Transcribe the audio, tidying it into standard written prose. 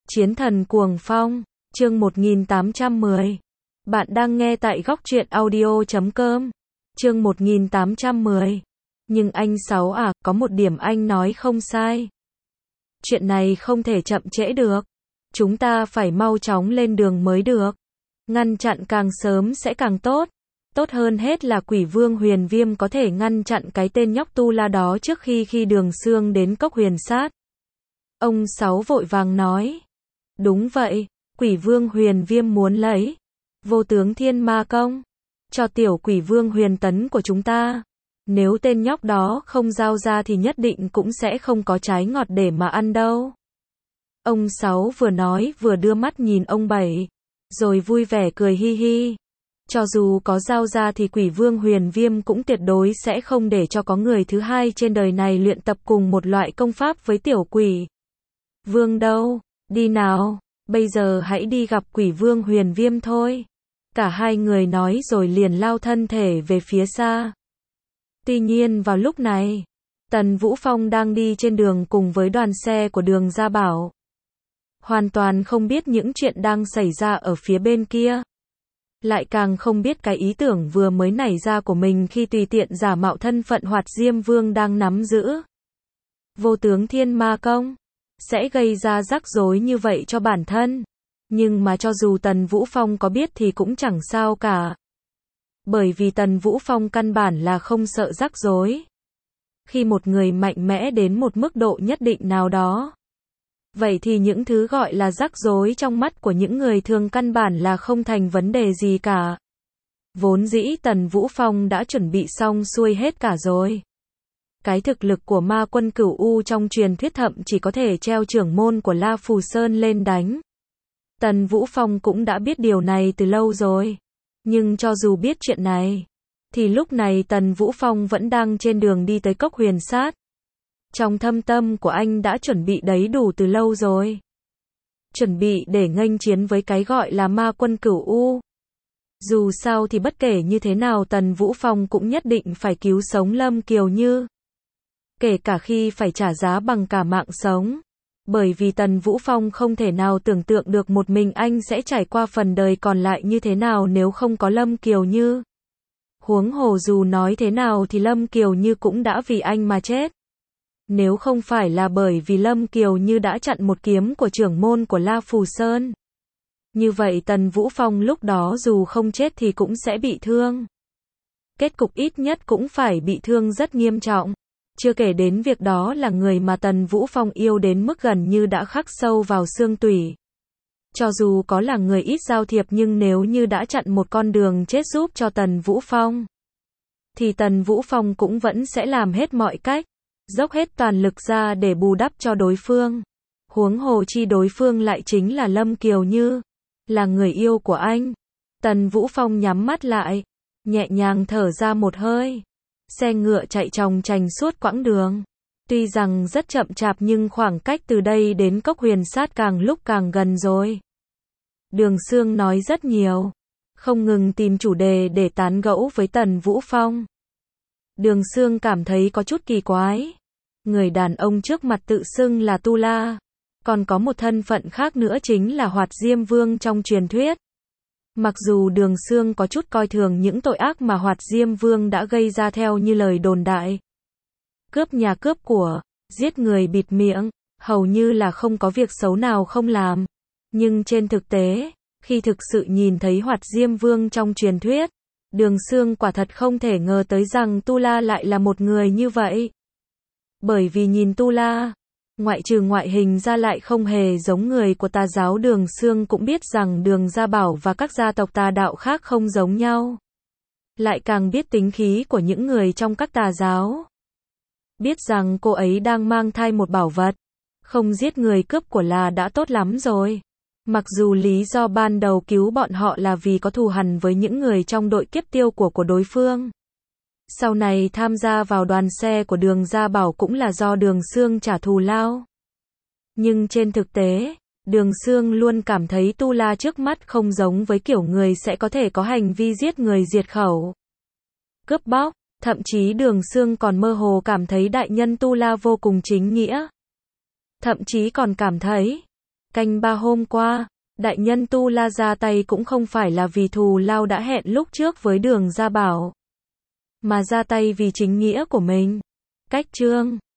Chiến thần cuồng phong, chương 1810. Bạn đang nghe tại góc truyện audio.com. Chương 1810. Nhưng anh Sáu à, có một điểm anh nói không sai. Chuyện này không thể chậm trễ được. Chúng ta phải mau chóng lên đường mới được. Ngăn chặn càng sớm sẽ càng tốt. Tốt hơn hết là Quỷ Vương Huyền Viêm có thể ngăn chặn cái tên nhóc tu la đó trước khi Đường Xương đến cốc huyền sát. Ông Sáu vội vàng nói. Đúng vậy, Quỷ Vương Huyền Viêm muốn lấy Vô Tướng Thiên Ma Công cho tiểu Quỷ Vương Huyền Tấn của chúng ta. Nếu tên nhóc đó không giao ra thì nhất định cũng sẽ không có trái ngọt để mà ăn đâu. Ông Sáu vừa nói vừa đưa mắt nhìn ông Bảy, rồi vui vẻ cười hi hi. Cho dù có giao ra thì Quỷ Vương Huyền Viêm cũng tuyệt đối sẽ không để cho có người thứ hai trên đời này luyện tập cùng một loại công pháp với tiểu Quỷ Vương đâu. Đi nào, bây giờ hãy đi gặp Quỷ Vương Huyền Viêm thôi. Cả hai người nói rồi liền lao thân thể về phía xa. Tuy nhiên vào lúc này, Tần Vũ Phong đang đi trên đường cùng với đoàn xe của Đường Gia Bảo. Hoàn toàn không biết những chuyện đang xảy ra ở phía bên kia. Lại càng không biết cái ý tưởng vừa mới nảy ra của mình khi tùy tiện giả mạo thân phận Hoạt Diêm Vương đang nắm giữ Vô Tướng Thiên Ma Công sẽ gây ra rắc rối như vậy cho bản thân. Nhưng mà cho dù Tần Vũ Phong có biết thì cũng chẳng sao cả. Bởi vì Tần Vũ Phong căn bản là không sợ rắc rối. Khi một người mạnh mẽ đến một mức độ nhất định nào đó, vậy thì những thứ gọi là rắc rối trong mắt của những người thường căn bản là không thành vấn đề gì cả. Vốn dĩ Tần Vũ Phong đã chuẩn bị xong xuôi hết cả rồi. Cái thực lực của ma quân Cửu U trong truyền thuyết thậm chỉ có thể treo trưởng môn của La Phù Sơn lên đánh. Tần Vũ Phong cũng đã biết điều này từ lâu rồi. Nhưng cho dù biết chuyện này, thì lúc này Tần Vũ Phong vẫn đang trên đường đi tới cốc huyền sát. Trong thâm tâm của anh đã chuẩn bị đầy đủ từ lâu rồi. Chuẩn bị để nghênh chiến với cái gọi là ma quân Cửu U. Dù sao thì bất kể như thế nào Tần Vũ Phong cũng nhất định phải cứu sống Lâm Kiều Như. Kể cả khi phải trả giá bằng cả mạng sống. Bởi vì Tần Vũ Phong không thể nào tưởng tượng được một mình anh sẽ trải qua phần đời còn lại như thế nào nếu không có Lâm Kiều Như. Huống hồ dù nói thế nào thì Lâm Kiều Như cũng đã vì anh mà chết. Nếu không phải là bởi vì Lâm Kiều Như đã chặn một kiếm của trưởng môn của La Phù Sơn. Như vậy Tần Vũ Phong lúc đó dù không chết thì cũng sẽ bị thương. Kết cục ít nhất cũng phải bị thương rất nghiêm trọng. Chưa kể đến việc đó là người mà Tần Vũ Phong yêu đến mức gần như đã khắc sâu vào xương tủy. Cho dù có là người ít giao thiệp nhưng nếu như đã chặn một con đường chết giúp cho Tần Vũ Phong, thì Tần Vũ Phong cũng vẫn sẽ làm hết mọi cách, dốc hết toàn lực ra để bù đắp cho đối phương. Huống hồ chi đối phương lại chính là Lâm Kiều Như, là người yêu của anh. Tần Vũ Phong nhắm mắt lại, nhẹ nhàng thở ra một hơi. Xe ngựa chạy chòng chành suốt quãng đường. Tuy rằng rất chậm chạp nhưng khoảng cách từ đây đến cốc huyền sát càng lúc càng gần rồi. Đường Xương nói rất nhiều, không ngừng tìm chủ đề để tán gẫu với Tần Vũ Phong. Đường Xương cảm thấy có chút kỳ quái. Người đàn ông trước mặt tự xưng là Tu La, còn có một thân phận khác nữa chính là Hoạt Diêm Vương trong truyền thuyết. Mặc dù Đường Xương có chút coi thường những tội ác mà Hoạt Diêm Vương đã gây ra theo như lời đồn đại. Cướp nhà cướp của, giết người bịt miệng, hầu như là không có việc xấu nào không làm. Nhưng trên thực tế, khi thực sự nhìn thấy Hoạt Diêm Vương trong truyền thuyết, Đường Xương quả thật không thể ngờ tới rằng Tu La lại là một người như vậy. Bởi vì nhìn Tu La, ngoại trừ ngoại hình ra lại không hề giống người của tà giáo. Đường Xương cũng biết rằng Đường Gia Bảo và các gia tộc tà đạo khác không giống nhau. Lại càng biết tính khí của những người trong các tà giáo. Biết rằng cô ấy đang mang thai một bảo vật. Không giết người cướp của là đã tốt lắm rồi. Mặc dù lý do ban đầu cứu bọn họ là vì có thù hằn với những người trong đội kiếp tiêu của đối phương. Sau này tham gia vào đoàn xe của Đường Gia Bảo cũng là do Đường Xương trả thù lao. Nhưng trên thực tế, Đường Xương luôn cảm thấy Tu La trước mắt không giống với kiểu người sẽ có thể có hành vi giết người diệt khẩu, cướp bóc. Thậm chí Đường Xương còn mơ hồ cảm thấy đại nhân Tu La vô cùng chính nghĩa. Thậm chí còn cảm thấy Canh ba hôm qua, đại nhân Tu La ra tay cũng không phải là vì thù lao đã hẹn lúc trước với Đường Gia Bảo, mà ra tay vì chính nghĩa của mình. Cách chương